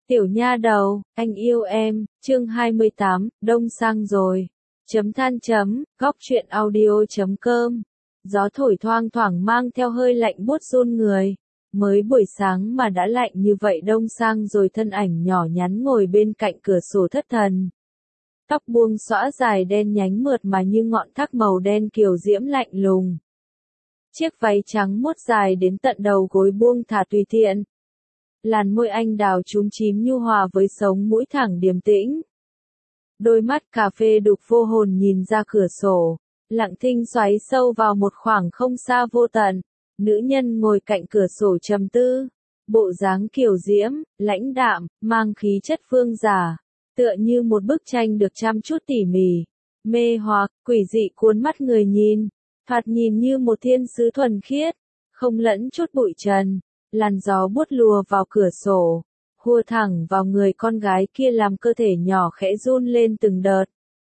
Tiểu nha đầu, anh yêu em, chương 28, đông sang rồi. Góc truyện audio.com. Gió thổi thoang thoảng mang theo hơi lạnh buốt run người. Mới buổi sáng mà đã lạnh như vậy, đông sang rồi, thân ảnh nhỏ nhắn ngồi bên cạnh cửa sổ thất thần. Tóc buông xõa dài đen nhánh mượt mà như ngọn thác màu đen kiều diễm lạnh lùng. Chiếc váy trắng muốt dài đến tận đầu gối buông thả tùy tiện. Làn môi anh đào chúm chím nhu hòa với sống mũi thẳng điềm tĩnh. Đôi mắt cà phê đục vô hồn nhìn ra cửa sổ, lặng thinh xoáy sâu vào một khoảng không xa vô tận. Nữ nhân ngồi cạnh cửa sổ trầm tư, bộ dáng kiều diễm, lãnh đạm, mang khí chất phương giả, tựa như một bức tranh được chăm chút tỉ mỉ, mê hoặc, quỷ dị cuốn mắt người nhìn, thoạt nhìn như một thiên sứ thuần khiết, không lẫn chút bụi trần. Làn gió buốt lùa vào cửa sổ, hùa thẳng vào người con gái kia làm cơ thể nhỏ khẽ run lên từng đợt.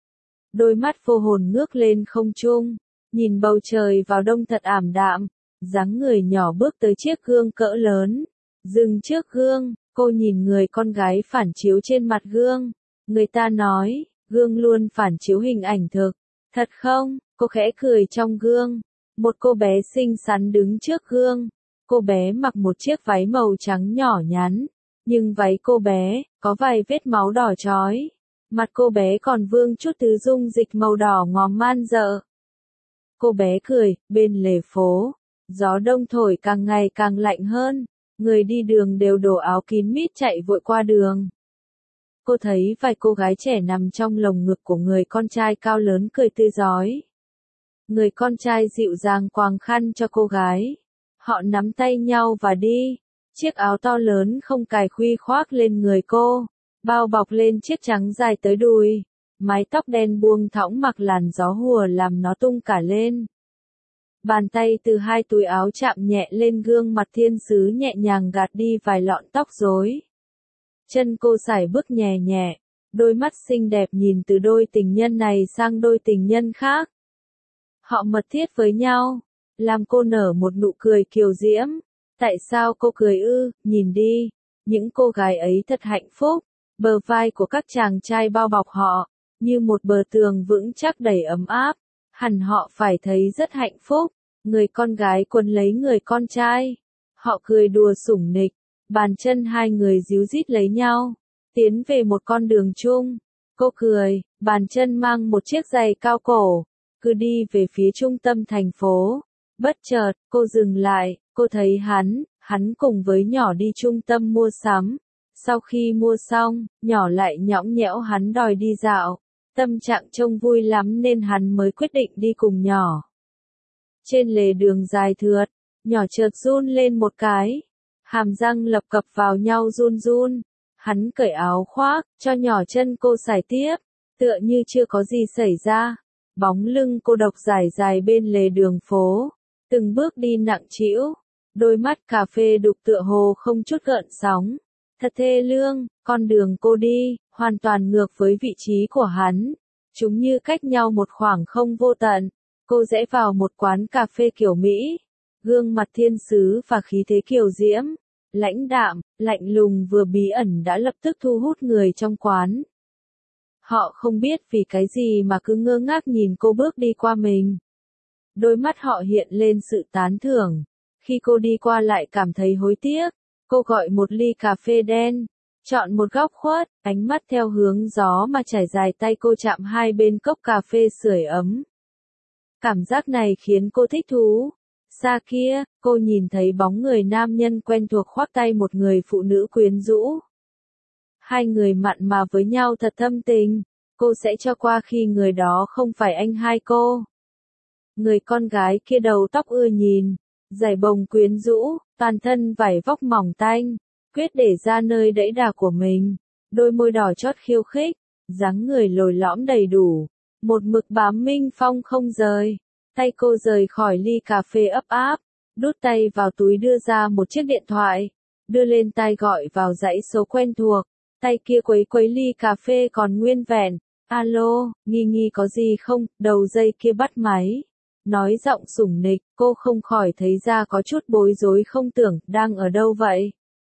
Đôi mắt vô hồn ngước lên không trung, nhìn bầu trời vào đông thật ảm đạm, dáng người nhỏ bước tới chiếc gương cỡ lớn. Dừng trước gương, cô nhìn người con gái phản chiếu trên mặt gương. Người ta nói, gương luôn phản chiếu hình ảnh thực. Thật không? Cô khẽ cười trong gương. Một cô bé xinh xắn đứng trước gương. Cô bé mặc một chiếc váy màu trắng nhỏ nhắn, nhưng váy cô bé có vài vết máu đỏ chói. Mặt cô bé còn vương chút thứ dung dịch màu đỏ ngòm man dợ. Cô bé cười, bên lề phố, gió đông thổi càng ngày càng lạnh hơn, người đi đường đều đổ áo kín mít chạy vội qua đường. Cô thấy vài cô gái trẻ nằm trong lồng ngực của người con trai cao lớn cười tươi rói. Người con trai dịu dàng quàng khăn cho cô gái. Họ nắm tay nhau và đi. Chiếc áo to lớn không cài khuy khoác lên người cô, bao bọc lên chiếc trắng dài tới đùi. Mái tóc đen buông thõng mặc làn gió hùa làm nó tung cả lên. Bàn tay từ hai túi áo chạm nhẹ lên gương mặt thiên sứ nhẹ nhàng gạt đi vài lọn tóc rối. Chân cô sải bước nhẹ nhẹ, đôi mắt xinh đẹp nhìn từ đôi tình nhân này sang đôi tình nhân khác. Họ mật thiết với nhau. Làm cô nở một nụ cười kiều diễm. Tại sao cô cười ư? Nhìn đi, những cô gái ấy thật hạnh phúc. Bờ vai của các chàng trai bao bọc họ, như một bờ tường vững chắc đầy ấm áp. Hẳn họ phải thấy rất hạnh phúc. Người con gái quấn lấy người con trai. Họ cười đùa sủng nịch. Bàn chân hai người díu dít lấy nhau, tiến về một con đường chung. Cô cười, bàn chân mang một chiếc giày cao cổ, cứ đi về phía trung tâm thành phố. Bất chợt, cô dừng lại, cô thấy hắn cùng với nhỏ đi trung tâm mua sắm. Sau khi mua xong, nhỏ lại nhõng nhẽo hắn đòi đi dạo. Tâm trạng trông vui lắm nên hắn mới quyết định đi cùng nhỏ. Trên lề đường dài thượt, nhỏ chợt run lên một cái. Hàm răng lập cập vào nhau run run. Hắn cởi áo khoác, cho nhỏ chân cô sải tiếp, tựa như chưa có gì xảy ra. Bóng lưng cô độc dài dài bên lề đường phố. Từng bước đi nặng trĩu, đôi mắt cà phê đục tựa hồ không chút gợn sóng. Thật thê lương, con đường cô đi, hoàn toàn ngược với vị trí của hắn. Chúng như cách nhau một khoảng không vô tận. Cô rẽ vào một quán cà phê kiểu Mỹ. Gương mặt thiên sứ và khí thế kiều diễm, lãnh đạm, lạnh lùng vừa bí ẩn đã lập tức thu hút người trong quán. Họ không biết vì cái gì mà cứ ngơ ngác nhìn cô bước đi qua mình. Đôi mắt họ hiện lên sự tán thưởng. Khi cô đi qua lại cảm thấy hối tiếc. Cô gọi một ly cà phê đen. Chọn một góc khuất, ánh mắt theo hướng gió mà trải dài tay cô chạm hai bên cốc cà phê sưởi ấm. Cảm giác này khiến cô thích thú. Xa kia, cô nhìn thấy bóng người nam nhân quen thuộc khoác tay một người phụ nữ quyến rũ. Hai người mặn mà với nhau thật thâm tình. Cô sẽ cho qua khi người đó không phải anh hai cô. Người con gái kia đầu tóc ưa nhìn, giày bồng quyến rũ, toàn thân vải vóc mỏng tanh, quyết để ra nơi đẫy đà của mình, đôi môi đỏ chót khiêu khích, dáng người lồi lõm đầy đủ, một mực bám Minh Phong không rời. Tay cô rời khỏi ly cà phê ấp áp, đút tay vào túi đưa ra một chiếc điện thoại, đưa lên tai gọi vào dãy số quen thuộc, tay kia quấy quấy ly cà phê còn nguyên vẹn. Alo, Nghi có gì không? Đầu dây kia bắt máy. Nói giọng sủng nịch, cô không khỏi thấy ra có chút bối rối không tưởng, đang ở đâu vậy?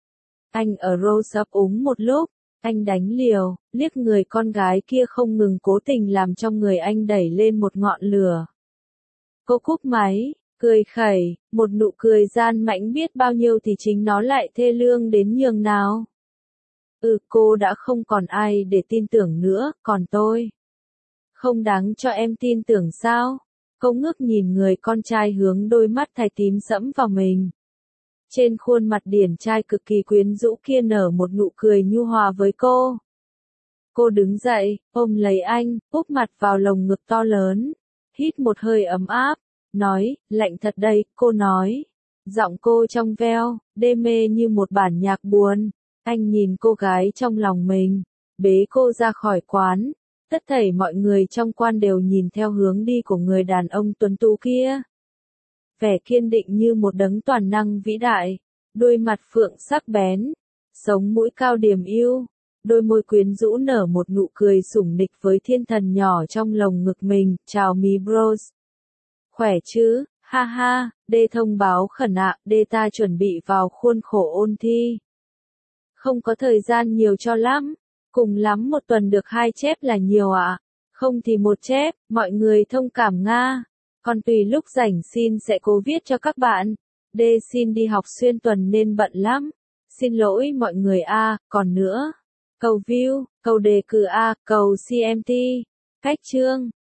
Anh ở Rose ấp úng một lúc, anh đánh liều, liếc người con gái kia không ngừng cố tình làm trong người anh đẩy lên một ngọn lửa. Cô cúp máy, cười khẩy, một nụ cười gian mãnh biết bao nhiêu thì chính nó lại thê lương đến nhường nào. Cô đã không còn ai để tin tưởng nữa, còn tôi. Không đáng cho em tin tưởng sao? Cô ngước nhìn người con trai hướng đôi mắt thạch tím sẫm vào mình. Trên khuôn mặt điển trai cực kỳ quyến rũ kia nở một nụ cười nhu hòa với cô. Cô đứng dậy, ôm lấy anh, úp mặt vào lồng ngực to lớn. Hít một hơi ấm áp, nói, lạnh thật đây, cô nói. Giọng cô trong veo, đê mê như một bản nhạc buồn. Anh nhìn cô gái trong lòng mình, bế cô ra khỏi quán. Tất thảy mọi người trong quan đều nhìn theo hướng đi của người đàn ông tuấn tú kia. Vẻ kiên định như một đấng toàn năng vĩ đại, đôi mặt phượng sắc bén, sống mũi cao điềm yêu, đôi môi quyến rũ nở một nụ cười sủng nịch với thiên thần nhỏ trong lồng ngực mình, chào mí bros. Khỏe chứ, ha ha, đê thông báo khẩn ạ, đê ta chuẩn bị vào khuôn khổ ôn thi. Không có thời gian nhiều cho lắm, cùng lắm một tuần được 2 chép là nhiều ạ, không thì 1 chép, mọi người thông cảm Nga. Còn tùy lúc rảnh xin sẽ cố viết cho các bạn. Đê xin đi học xuyên tuần nên bận lắm. Xin lỗi mọi người còn nữa. Cầu view, cầu đề cử cầu CMT. Cách chương.